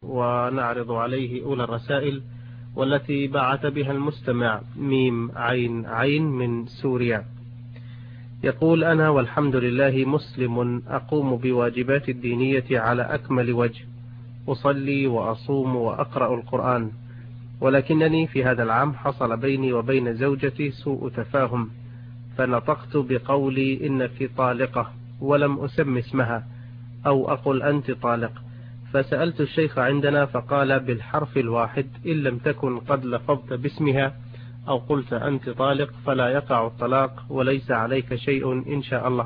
ونعرض عليه أولى الرسائل والتي بعث بها المستمع ميم عين عين من سوريا. يقول: أنا والحمد لله مسلم أقوم بواجبات الدينية على أكمل وجه، أصلي وأصوم وأقرأ القرآن، ولكنني في هذا العام حصل بيني وبين زوجتي سوء تفاهم، فنطقت بقولي إنك طالقة ولم أسم اسمها، أو أقل أنت طالق، فسألت الشيخ عندنا فقال بالحرف الواحد إن لم تكن قد لفظت باسمها أو قلت أنت طالق فلا يقع الطلاق وليس عليك شيء إن شاء الله.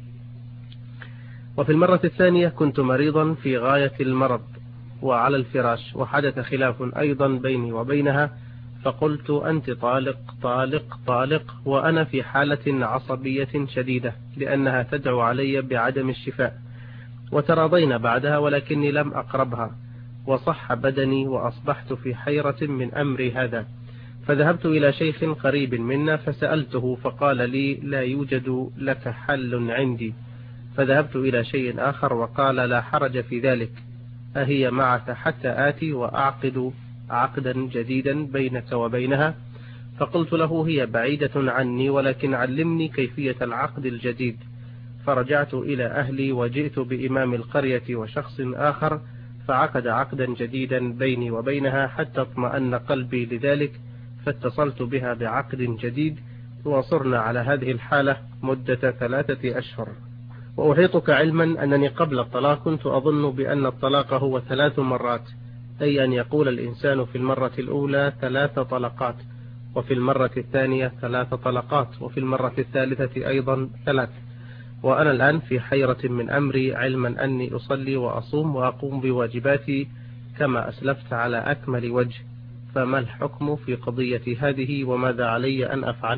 وفي المرة الثانية كنت مريضا في غاية المرض وعلى الفراش، وحدث خلاف أيضا بيني وبينها، فقلت أنت طالق طالق طالق، وأنا في حالة عصبية شديدة لأنها تدعو علي بعدم الشفاء، وتراضينا بعدها ولكني لم أقربها، وصح بدني وأصبحت في حيرة من أمري هذا، فذهبت إلى شيخ قريب منا فسألته فقال لي لا يوجد لك حل عندي، فذهبت إلى شيء آخر وقال لا حرج في ذلك، أهي معك حتى آتي وأعقد عقدا جديدا بينك وبينها؟ فقلت له هي بعيدة عني ولكن علمني كيفية العقد الجديد، فرجعت إلى أهلي وجئت بإمام القرية وشخص آخر فعقد عقدا جديدا بيني وبينها حتى اطمأن قلبي لذلك، فاتصلت بها بعقد جديد، وصرنا على هذه الحالة مدة 3 أشهر. وأحيطك علما أنني قبل الطلاق كنت أظن بأن الطلاق هو 3 مرات، أي أن يقول الإنسان في المرة الأولى 3 طلقات، وفي المرة الثانية 3 طلقات، وفي المرة الثالثة أيضا 3. وأنا الآن في حيرة من أمري، علما أني أصلي وأصوم وأقوم بواجباتي كما أسلفت على أكمل وجه، فما الحكم في قضية هذه وماذا علي أن أفعل؟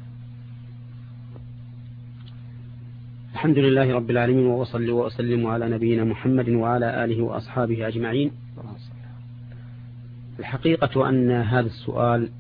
الحمد لله رب العالمين، وأصلي وأسلم على نبينا محمد وعلى آله وأصحابه أجمعين. الحقيقة أن هذا السؤال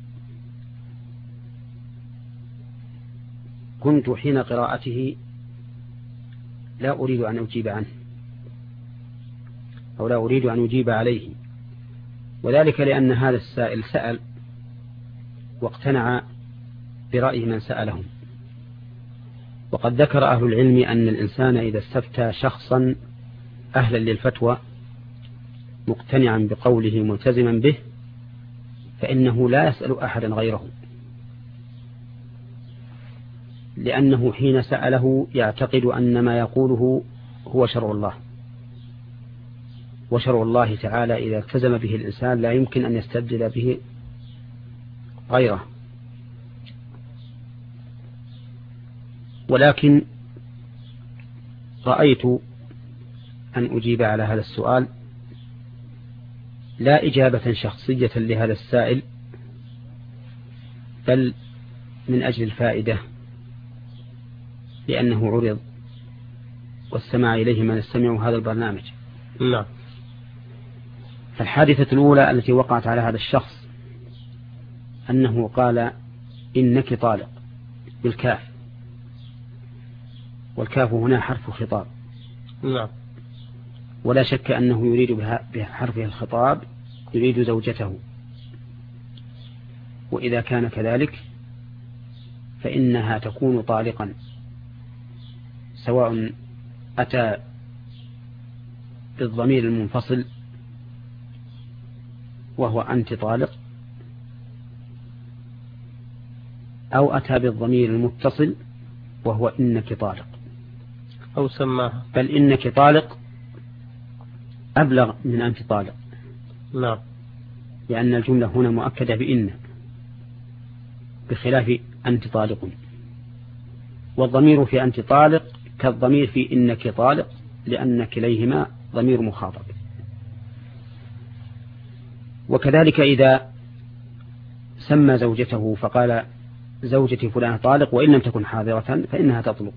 كنت حين قراءته لا أريد أن أجيب عنه، أو لا أريد أن أجيب عليه، وذلك لأن هذا السائل سأل واقتنع برأي من سألهم، وقد ذكر أهل العلم أن الإنسان إذا استفتى شخصا أهلا للفتوى مقتنعا بقوله ملتزما به فإنه لا يسأل أحدا غيره، لأنه حين سأله يعتقد أن ما يقوله هو شرع الله، وشرع الله تعالى إذا التزم به الإنسان لا يمكن أن يستبدل به غيره. ولكن رأيت أن أجيب على هذا السؤال لا إجابة شخصية لهذا السائل، بل من أجل الفائدة، لأنه عرض واستمع إليه من يستمع هذا البرنامج. لا. فالحادثة الأولى التي وقعت على هذا الشخص أنه قال إنك طالق بالكاف، والكاف هنا حرف خطاب. لا. ولا شك أنه يريد بحرفه الخطاب يريد زوجته، وإذا كان كذلك فإنها تكون طالقا، سواء أتى بالضمير المنفصل وهو أنت طالق، أو أتى بالضمير المتصل وهو إنك طالق، أو سماها، بل إنك طالق أبلغ من أنت طالق. لا. لأن الجملة هنا مؤكدة بإن، بخلاف أنت طالق، والضمير في أنت طالق كالضمير في إنك طالق، لأن كليهما ضمير مخاطب. وكذلك إذا سمى زوجته فقال زوجتي فلان طالق وإن لم تكن حاضرة فإنها تطلق،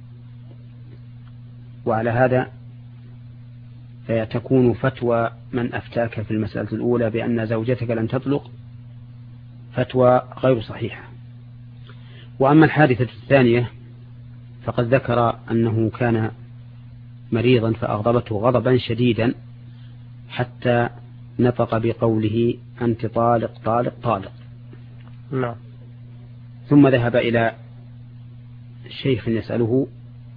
وعلى هذا فتكون فتوى من أفتاك في المسألة الأولى بأن زوجتك لن تطلق فتوى غير صحيحة. وأما الحادثة الثانية فقد ذكر أنه كان مريضا فأغضبته غضبا شديدا حتى نطق بقوله أنت طالق طالق طالق. نعم. ثم ذهب إلى الشيخ يسأله،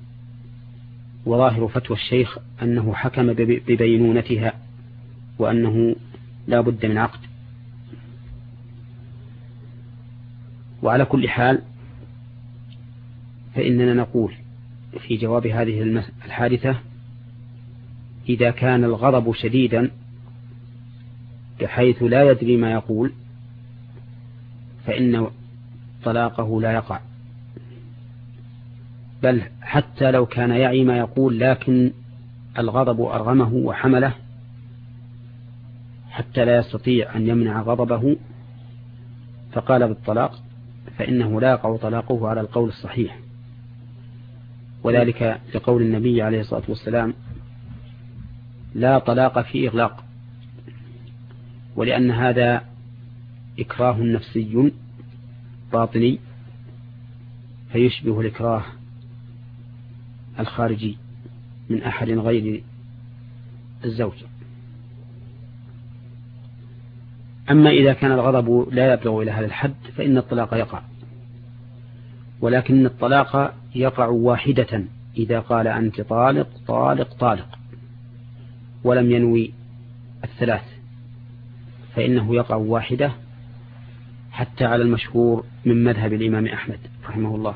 وظاهر فتوى الشيخ أنه حكم ببينونتها وأنه لا بد من عقد. وعلى كل حال فإننا نقول في جواب هذه الحادثة: إذا كان الغضب شديدا بحيث لا يدري ما يقول فإن طلاقه لا يقع، بل حتى لو كان يعي ما يقول لكن الغضب أرغمه وحمله حتى لا يستطيع أن يمنع غضبه فقال بالطلاق، فإنه لا يقع طلاقه على القول الصحيح، وذلك لقول النبي عليه الصلاة والسلام: لا طلاق في إغلاق، ولأن هذا إكراه نفسي باطني فيشبه الإكراه الخارجي من أحد غير الزوج. أما إذا كان الغضب لا يبلغ إلى هذا الحد فإن الطلاق يقع، ولكن الطلاق يقع واحدة إذا قال أنت طالق طالق طالق ولم ينوي الثلاث، فإنه يقع واحدة حتى على المشهور من مذهب الإمام أحمد رحمه الله.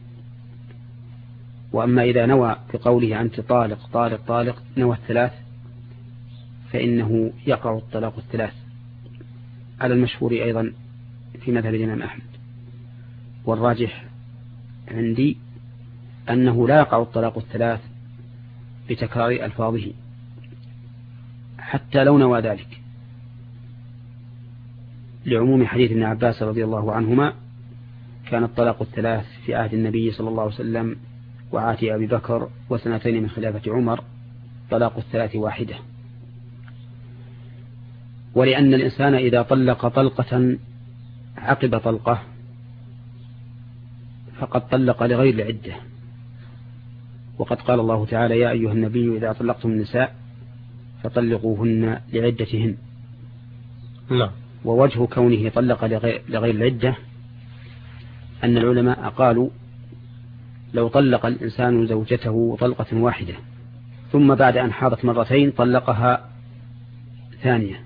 وأما إذا نوى بقوله أنت طالق طالق طالق نوى الثلاث فإنه يقع الطلاق الثلاث على المشهور أيضا في مذهب الإمام أحمد. والراجح عندي أنه لا يقع الطلاق الثلاث بتكرار ألفاظه حتى لو نوى ذلك، لعموم حديث ابن عباس رضي الله عنهما: كان الطلاق الثلاث في عهد النبي صلى الله عليه وسلم وعهد أبي بكر وسنتين من خلافة عمر، طلاق الثلاث واحدة. ولأن الإنسان إذا طلق طلقة عقب طلقة فقد طلق لغير العدة، وقد قال الله تعالى: يا أيها النبي إذا طلقتم النساء فطلقوهن لعدتهن. نعم. ووجه كونه طلق لغير العدة أن العلماء قالوا: لو طلق الإنسان زوجته طلقة واحدة ثم بعد أن حاضت مرتين طلقها ثانية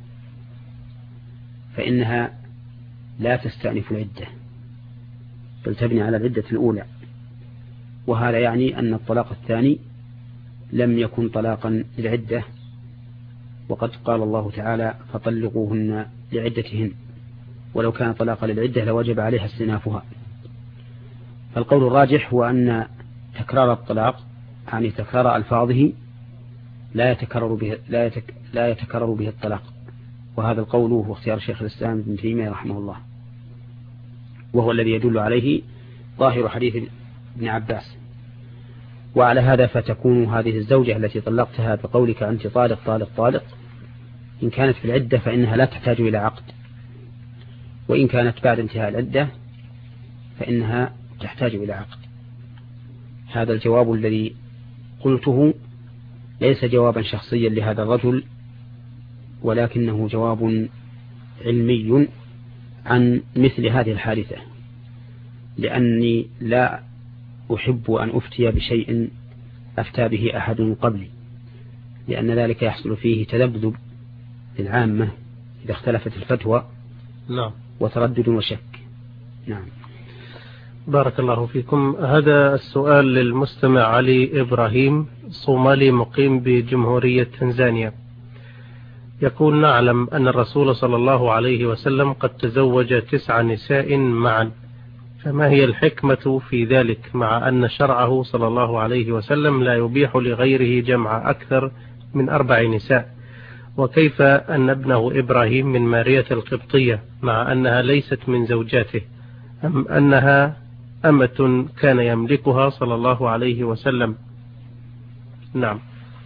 فإنها لا تستأنف العدة بل تبني على العدة الأولى، وهذا يعني أن الطلاق الثاني لم يكن طلاقا للعدة، وقد قال الله تعالى: فطلقوهن لعدتهن، ولو كان طلاقا للعدة لوجب عليها استئنافها. فالقول الراجح هو أن تكرار الطلاق يعني تكرار ألفاظه لا يتكرر به الطلاق، وهذا القول هو اختيار شيخ الإسلام ابن تيمية رحمه الله، وهو الذي يدل عليه ظاهر حديث ابن عباس. وعلى هذا فتكون هذه الزوجة التي طلقتها بقولك أنت طالق طالق طالق إن كانت في العدة فإنها لا تحتاج إلى عقد، وإن كانت بعد انتهاء العدة فإنها تحتاج إلى عقد. هذا الجواب الذي قلته ليس جوابا شخصيا لهذا الرجل، ولكنه جواب علمي عن مثل هذه الحادثة، لأني لا أحب أن أفتي بشيء أفتى به أحد قبلي، لأن ذلك يحصل فيه تذبذب للعامة إذا اختلفت الفتوى. نعم. وتردد وشك. نعم. بارك الله فيكم. هذا السؤال للمستمع علي إبراهيم، صومالي مقيم بجمهورية تنزانيا، يقول: نعلم أن الرسول صلى الله عليه وسلم قد تزوج 9 نساء معا، فما هي الحكمة في ذلك مع أن شرعه صلى الله عليه وسلم لا يبيح لغيره جمع أكثر من 4 نساء؟ وكيف أن ابنه إبراهيم من مارية القبطية مع أنها ليست من زوجاته، أم أنها أمة كان يملكها صلى الله عليه وسلم؟ نعم.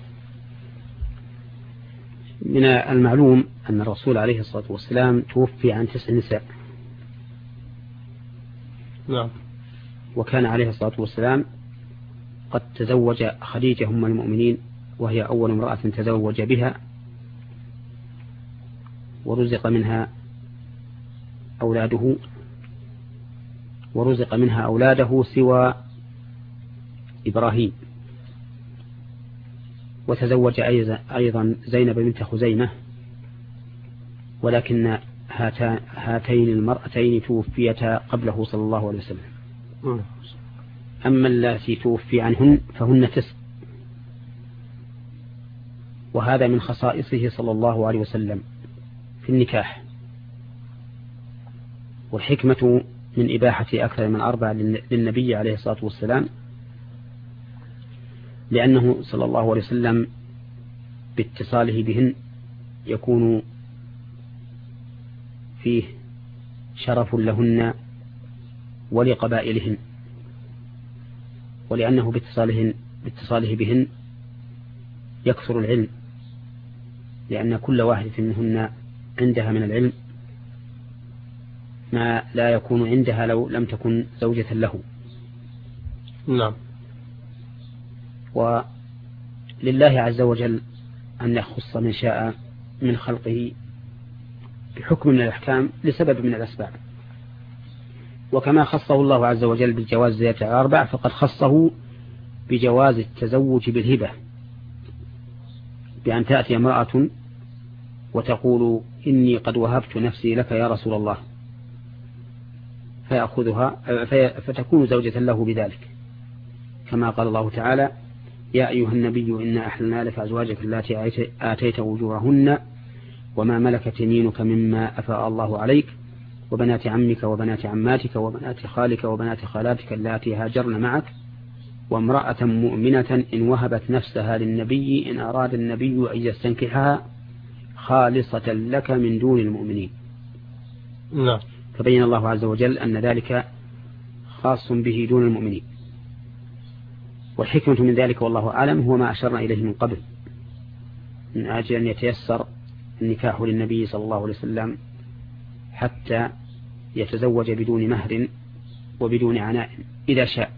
من المعلوم أن الرسول عليه الصلاة والسلام توفي عن 9 نساء. نعم. وكان عليه الصلاة والسلام قد تزوج خديجة أم المؤمنين، وهي أول امرأة تزوج بها، ورزق منها أولاده سوى إبراهيم، وتزوج أيضا زينب بنت خزيمة، ولكن هاتين المرأتين توفيتا قبله صلى الله عليه وسلم. أما التي توفي عنهن فهن 9، وهذا من خصائصه صلى الله عليه وسلم في النكاح. والحكمة من إباحة أكثر من 4 للنبي عليه الصلاة والسلام لأنه صلى الله عليه وسلم باتصاله بهن يكون فيه شرف لهن ولقبائلهن، ولأنه باتصاله بهن يكثر العلم، لأن كل واحدة منهن عندها من العلم ما لا يكون عندها لو لم تكن زوجة له. نعم. ولله عز وجل أن يخص من شاء من خلقه بحكم من الأحكام لسبب من الأسباب، وكما خصه الله عز وجل بالجواز زيادة 4 فقد خصه بجواز التزوج بالهبة، بأن تأتي امرأة وتقول إني قد وهبت نفسي لك يا رسول الله، فيأخذها فتكون زوجة له بذلك، كما قال الله تعالى: يا أيها النبي إنا أحللنا لك أزواجك التي آتيت أجورهن وما ملكت يمينك مما أفاء الله عليك وبنات عمك وبنات عماتك وبنات خالك وبنات خالاتك اللاتي هاجرن معك وامرأة مؤمنة إن وهبت نفسها للنبي إن أراد النبي أن يستنكحها خالصة لك من دون المؤمنين. نعم. فبين الله عز وجل أن ذلك خاص به دون المؤمنين. والحكمة من ذلك والله أعلم هو ما أشرنا إليه من قبل، من أجل أن يتيسر النكاح للنبي صلى الله عليه وسلم حتى يتزوج بدون مهر وبدون عناء إذا شاء،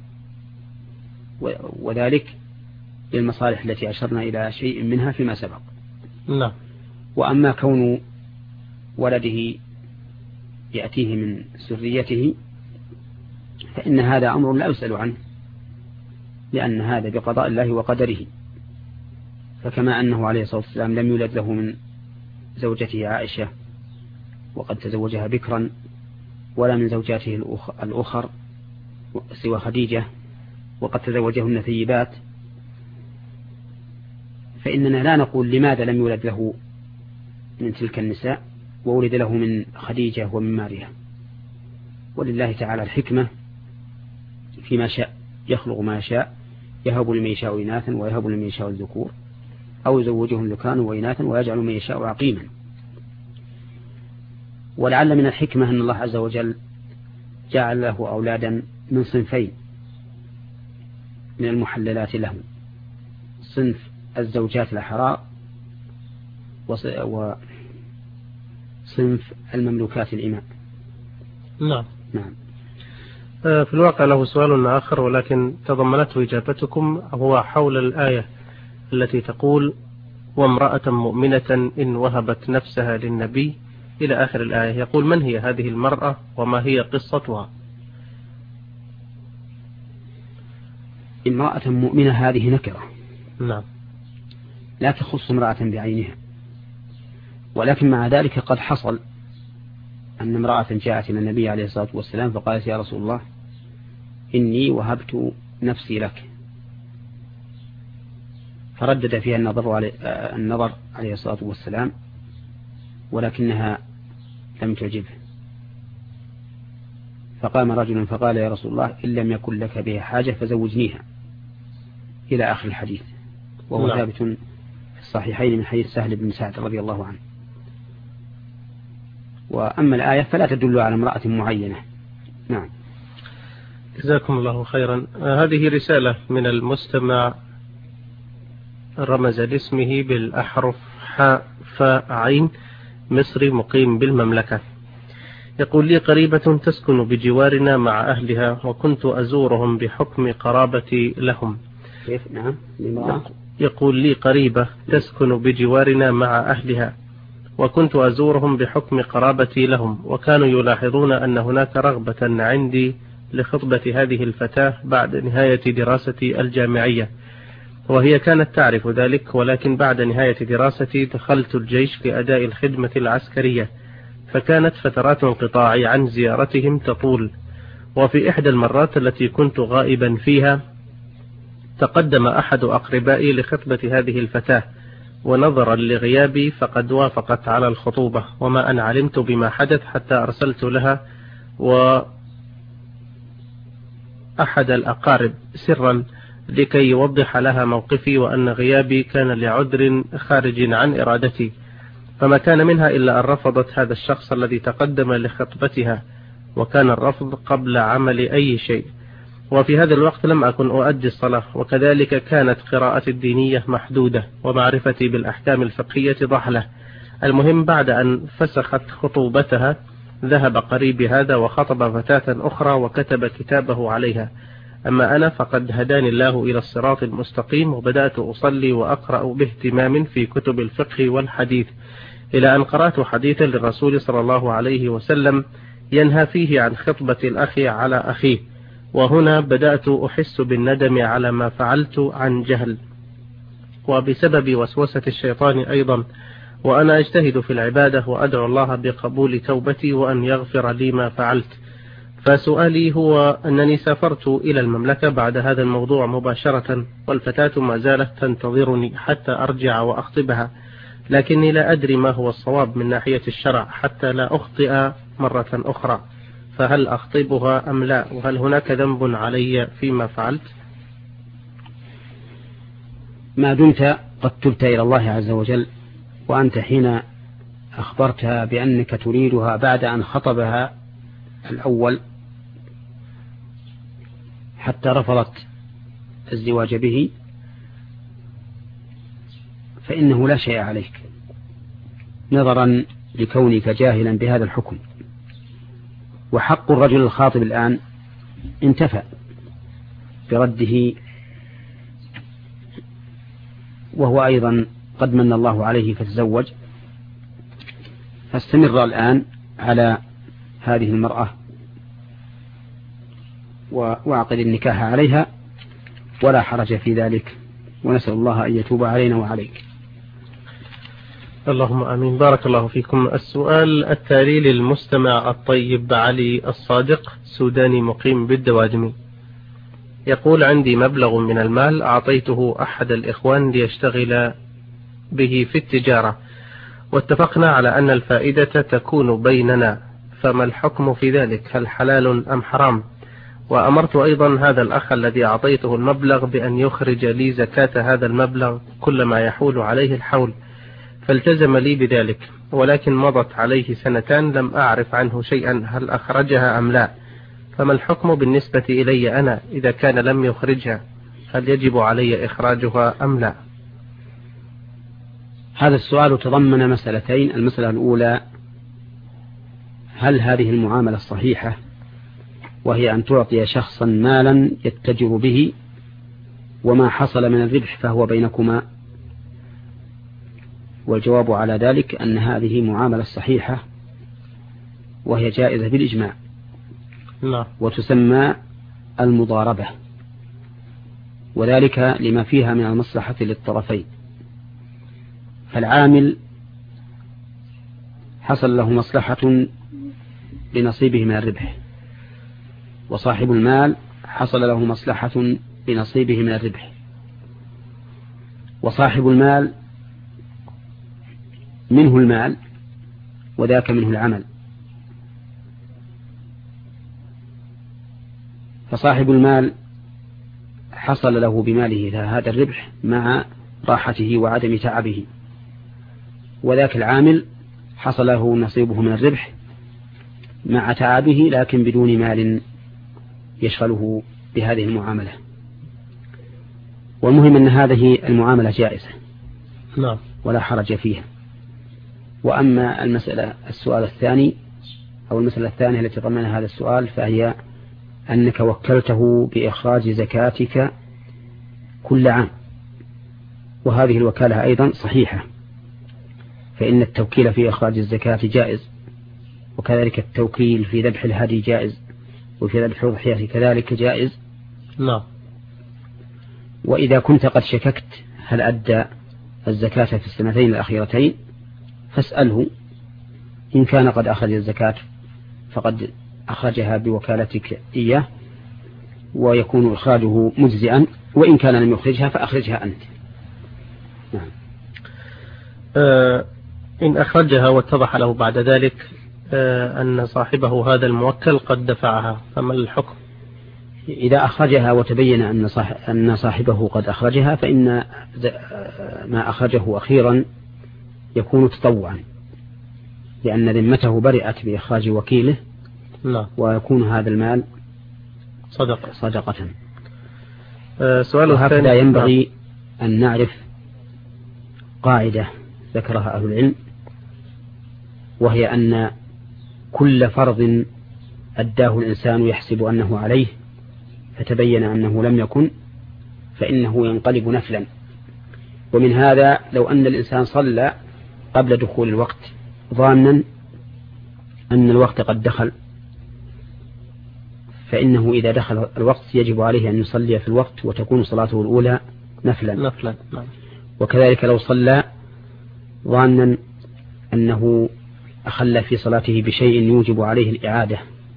وذلك للمصالح التي أشرنا إلى شيء منها فيما سبق. نعم. وأما كون ولده يأتيه من سريته فإن هذا أمر لا يسأل عنه، لأن هذا بقضاء الله وقدره. فكما أنه عليه الصلاة والسلام لم يولد له من زوجته عائشة وقد تزوجها بكرا، ولا من زوجاته الأخر سوى خديجة وقد تزوجهن ثيبات، فإننا لا نقول لماذا لم يولد له من تلك النساء وولد له من خديجة ومن ماريا. ولله تعالى الحكمة فيما شاء، يخلق ما يشاء، يهب لمن يشاء إناثا ويهب لمن يشاء الذكور أو يزوجهم ذكرانا وإناثا ويجعل من يشاء عقيما. ولعل من الحكمة أن الله عز وجل جعل له أولادا من صنفين من المحللات له: صنف الزوجات الأحرار وصنف المملوكات الإماء. نعم. نعم. في الواقع له سؤال آخر ولكن تضمنته إجابتكم، هو حول الآية التي تقول: وامرأة مؤمنة إن وهبت نفسها للنبي إلى آخر الآية. يقول: من هي هذه المرأة وما هي قصتها؟ امرأة مؤمنة هذه نكرة. نعم. لا تخص امرأة بعينها، ولكن مع ذلك قد حصل أن امرأة جاءت إلى النبي عليه الصلاة والسلام فقالت: يا رسول الله إني وهبت نفسي لك، فردد فيها النظر عليه الصلاة والسلام ولكنها لم تعجبه، فقام رجل فقال: يا رسول الله إن لم يكن لك بها حاجة فزوجنيها، إلى آخر الحديث، وهو ثابت في الصحيحين من حديث سهل بن سعد رضي الله عنه. وأما الآية فلا تدل على امرأة معينة. نعم. جزاكم الله خيرا. هذه رسالة من المستمع رمز لاسمه بالأحرف حاء فاء عين، مصري مقيم بالمملكة. يقول: لي قريبة تسكن بجوارنا مع أهلها وكنت أزورهم بحكم قرابتي لهم. كيف؟ نعم. يقول: لي قريبة تسكن بجوارنا مع أهلها وكنت أزورهم بحكم قرابتي لهم، وكانوا يلاحظون أن هناك رغبة عندي لخطبة هذه الفتاة بعد نهاية دراستي الجامعية، وهي كانت تعرف ذلك، ولكن بعد نهاية دراستي دخلت الجيش لأداء الخدمة العسكرية، فكانت فترات انقطاعي عن زيارتهم تطول. وفي إحدى المرات التي كنت غائبا فيها تقدم أحد أقربائي لخطبة هذه الفتاة، ونظرا لغيابي فقد وافقت على الخطوبة، وما أن علمت بما حدث حتى أرسلت لها وأحد الأقارب سرا لكي يوضح لها موقفي، وأن غيابي كان لعذر خارج عن إرادتي، فما كان منها إلا أن رفضت هذا الشخص الذي تقدم لخطبتها، وكان الرفض قبل عمل أي شيء. وفي هذا الوقت لم أكن أؤدي الصلاة، وكذلك كانت قراءتي الدينية محدودة، ومعرفتي بالأحكام الفقهية ضحلة. المهم بعد أن فسخت خطوبتها ذهب قريبي هذا وخطب فتاة أخرى وكتب كتابه عليها. أما أنا فقد هداني الله إلى الصراط المستقيم، وبدأت أصلي وأقرأ باهتمام في كتب الفقه والحديث، إلى أن قرأت حديثا للرسول صلى الله عليه وسلم ينهى فيه عن خطبة الأخ على أخيه، وهنا بدأت أحس بالندم على ما فعلت عن جهل، وبسبب وسوسة الشيطان أيضا، وأنا أجتهد في العبادة وأدعو الله بقبول توبتي وأن يغفر لي ما فعلت. فسؤالي هو أنني سافرت إلى المملكة بعد هذا الموضوع مباشرة، والفتاة ما زالت تنتظرني حتى أرجع وأخطبها، لكني لا أدري ما هو الصواب من ناحية الشرع حتى لا أخطئ مرة أخرى، فهل أخطبها أم لا؟ وهل هناك ذنب علي فيما فعلت؟ ما دمت قد تبت إلى الله عز وجل، وأنت حين أخبرتها بأنك تريدها بعد أن خطبها الأول حتى رفضت الزواج به، فإنه لا شيء عليك نظرا لكونك جاهلا بهذا الحكم. وحق الرجل الخاطب الآن انتفى برده، وهو أيضا قد من الله عليه فتزوج، فاستمر الآن على هذه المرأة وأعقد النكاح عليها ولا حرج في ذلك، ونسأل الله أن يتوب علينا وعليك. اللهم آمين. بارك الله فيكم. السؤال التالي للمستمع الطيب علي الصادق، سوداني مقيم بالدوادمي، يقول: عندي مبلغ من المال أعطيته أحد الإخوان ليشتغل به في التجارة، واتفقنا على أن الفائدة تكون بيننا، فما الحكم في ذلك؟ هل حلال أم حرام؟ وأمرت أيضا هذا الأخ الذي أعطيته المبلغ بأن يخرج لي زكاة هذا المبلغ كلما يحول عليه الحول، فالتزم لي بذلك، ولكن مضت عليه سنتان لم أعرف عنه شيئا، هل أخرجها أم لا؟ فما الحكم بالنسبة إلي أنا إذا كان لم يخرجها؟ هل يجب علي إخراجها أم لا؟ هذا السؤال تضمن مسألتين. المسألة الأولى: هل هذه المعاملة صحيحة، وهي أن تعطي شخصا مالا يتجر به، وما حصل من الربح فهو بينكما؟ والجواب على ذلك أن هذه معاملة صحيحة، وهي جائزة بالإجماع، وتسمى المضاربة، وذلك لما فيها من المصلحة للطرفين. فالعامل حصل له مصلحة بنصيبه من الربح، وصاحب المال حصل له مصلحة بنصيبه من الربح. وصاحب المال منه المال، وذاك منه العمل. فصاحب المال حصل له بماله هذا الربح مع راحته وعدم تعبه، وذاك العامل حصل له نصيبه من الربح مع تعبه لكن بدون مال يشغله بهذه المعاملة. والمهم أن هذه المعاملة جائزة ولا حرج فيها. وأما السؤال الثاني أو المسألة الثانية التي ضمنها هذا السؤال، فهي أنك وكلته بإخراج زكاتك كل عام، وهذه الوكالة أيضا صحيحة، فإن التوكيل في إخراج الزكاة جائز، وكذلك التوكيل في ذبح الهدي جائز، وفي ذبح الأضحية كذلك جائز. نعم. وإذا كنت قد شككت هل أدى الزكاة في السنتين الأخيرتين فاسأله، إن كان قد أخرج الزكاة فقد أخرجها بوكالتك إياه ويكون إخراجه مجزئا، وإن كان لم يخرجها فأخرجها أنت. نعم. إن أخرجها واتضح له بعد ذلك أن صاحبه هذا الموكل قد دفعها فما الحكم؟ إذا أخرجها وتبين أن صاحبه قد أخرجها فإن ما أخرجه أخيرا يكون تطوعا، لأن ذمته برئت بإخراج وكيله. لا. ويكون هذا المال صدقة. سؤال الثاني. وهكذا ينبغي أن نعرف قاعدة ذكرها أهل العلم، وهي أن كل فرض أداه الإنسان يحسب أنه عليه فتبين أنه لم يكن فإنه ينقلب نفلا. ومن هذا لو أن الإنسان صلى قبل دخول الوقت ظانا أن الوقت قد دخل، فإنه إذا دخل الوقت يجب عليه أن يصلي في الوقت وتكون صلاته الأولى نفلا. وكذلك لو صلى ظانا أنه أخل في صلاته بشيء يوجب عليه الإعادة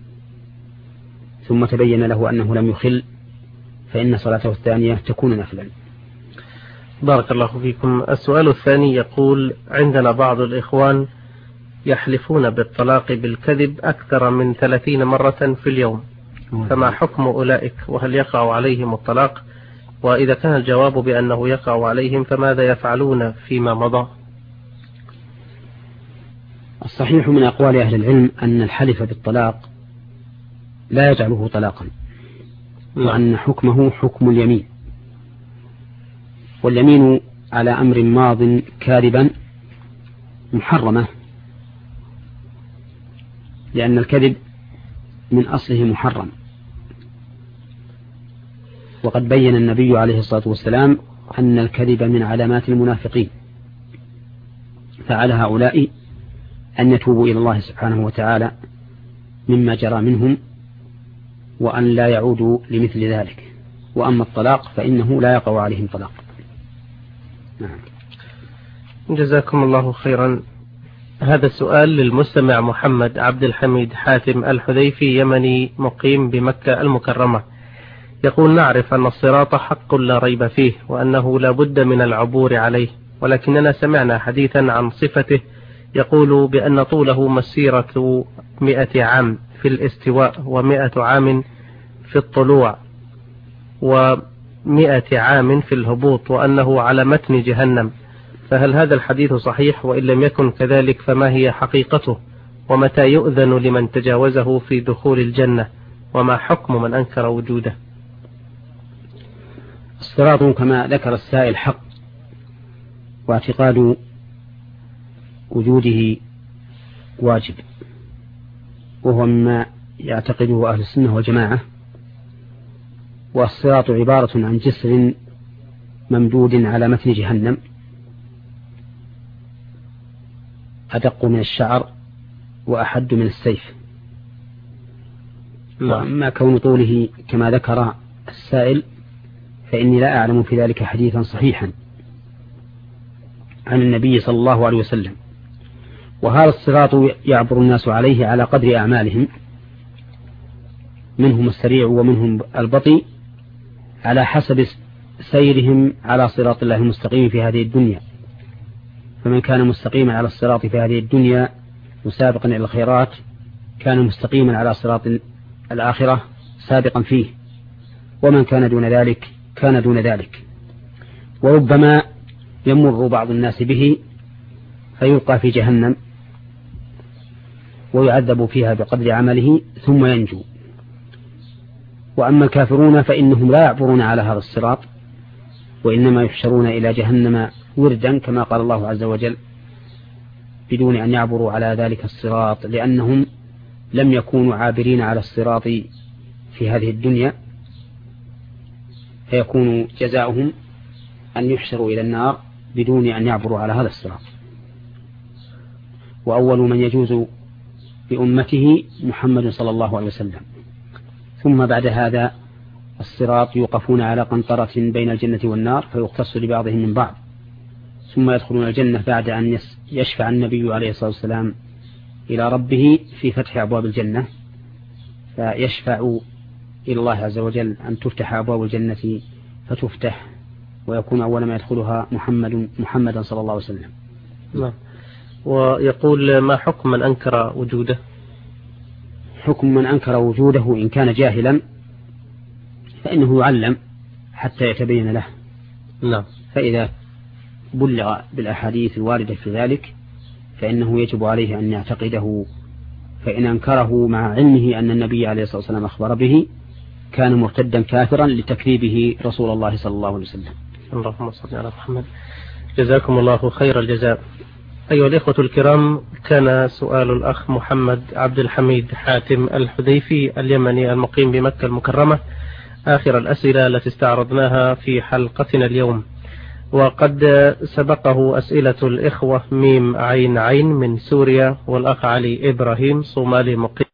ثم تبين له أنه لم يخل فإن صلاته الثانية تكون نفلا. بارك الله فيكم. السؤال الثاني يقول: عندنا بعض الإخوان يحلفون بالطلاق بالكذب أكثر من 30 مرة في اليوم، فما حكم أولئك؟ وهل يقع عليهم الطلاق؟ وإذا كان الجواب بأنه يقع عليهم فماذا يفعلون فيما مضى؟ الصحيح من أقوال أهل العلم أن الحلف بالطلاق لا يجعله طلاقا، وأن حكمه حكم اليمين، واليمين على أمر ماض كاذبا محرمة، لأن الكذب من أصله محرم. وقد بين النبي عليه الصلاة والسلام أن الكذب من علامات المنافقين، فعلى هؤلاء أن يتوبوا إلى الله سبحانه وتعالى مما جرى منهم وأن لا يعودوا لمثل ذلك. وأما الطلاق فإنه لا يقع عليهم طلاق. نعم. جزاكم الله خيرا. هذا السؤال للمستمع محمد عبد الحميد حاتم الحذيفي، يمني مقيم بمكة المكرمة، يقول: نعرف أن الصراط حق لا ريب فيه وأنه لا بد من العبور عليه، ولكننا سمعنا حديثا عن صفته يقول بأن طوله مسيرة 100 عام في الاستواء و100 عام في الطلوع و100 عام في الهبوط، وأنه على متن جهنم، فهل هذا الحديث صحيح؟ وإن لم يكن كذلك فما هي حقيقته؟ ومتى يؤذن لمن تجاوزه في دخول الجنة؟ وما حكم من أنكر وجوده؟ الصراط كما ذكر السائل حق، واعتقاد وجوده واجب، وهو مما يعتقده أهل السنة والجماعة. والصراط عبارة عن جسر ممدود على متن جهنم أدق من الشعر وأحد من السيف. وأما كون طوله كما ذكر السائل فإني لا أعلم في ذلك حديثا صحيحا عن النبي صلى الله عليه وسلم. وهذا الصراط يعبر الناس عليه على قدر أعمالهم، منهم السريع ومنهم البطيء، على حسب سيرهم على صراط الله المستقيم في هذه الدنيا. فمن كان مستقيما على الصراط في هذه الدنيا مسابقا إلى الخيرات كان مستقيما على صراط الآخرة سابقا فيه، ومن كان دون ذلك كان دون ذلك. وربما يمر بعض الناس به فيلقى في جهنم ويعذب فيها بقدر عمله ثم ينجو. وأما الكافرون فإنهم لا يعبرون على هذا الصراط، وإنما يحشرون إلى جهنم وردا كما قال الله عز وجل، بدون أن يعبروا على ذلك الصراط، لأنهم لم يكونوا عابرين على الصراط في هذه الدنيا، فيكون جزاؤهم أن يحشروا إلى النار بدون أن يعبروا على هذا الصراط. وأول من يجوز بأمته محمد صلى الله عليه وسلم. ثم بعد هذا الصراط يوقفون على قنطرة بين الجنة والنار فيختص لبعضهم من بعض، ثم يدخلون الجنة بعد أن يشفع النبي عليه الصلاة والسلام إلى ربه في فتح أبواب الجنة، فيشفع إلى الله عز وجل أن تفتح أبواب الجنة فتفتح، ويكون أول ما يدخلها محمدا صلى الله عليه وسلم. نعم. ويقول: ما حكم من أنكر وجوده؟ حكم من أنكر وجوده إن كان جاهلا فإنه يعلم حتى يتبين له. نعم. فإذا بلغ بالأحاديث الواردة في ذلك فإنه يجب عليه أن يعتقده، فإن أنكره مع علمه أن النبي عليه الصلاة والسلام أخبر به كان مرتدا كافرا لتكذيبه رسول الله صلى الله عليه وسلم. اللهم صل على محمد. جزاكم الله خير الجزاء. أيها الإخوة الكرام، كان سؤال الأخ محمد عبد الحميد حاتم الحذيفي اليمني المقيم بمكة المكرمة آخر الأسئلة التي استعرضناها في حلقتنا اليوم، وقد سبقه أسئلة الإخوة ميم عين عين من سوريا، والأخ علي إبراهيم صومالي مقيم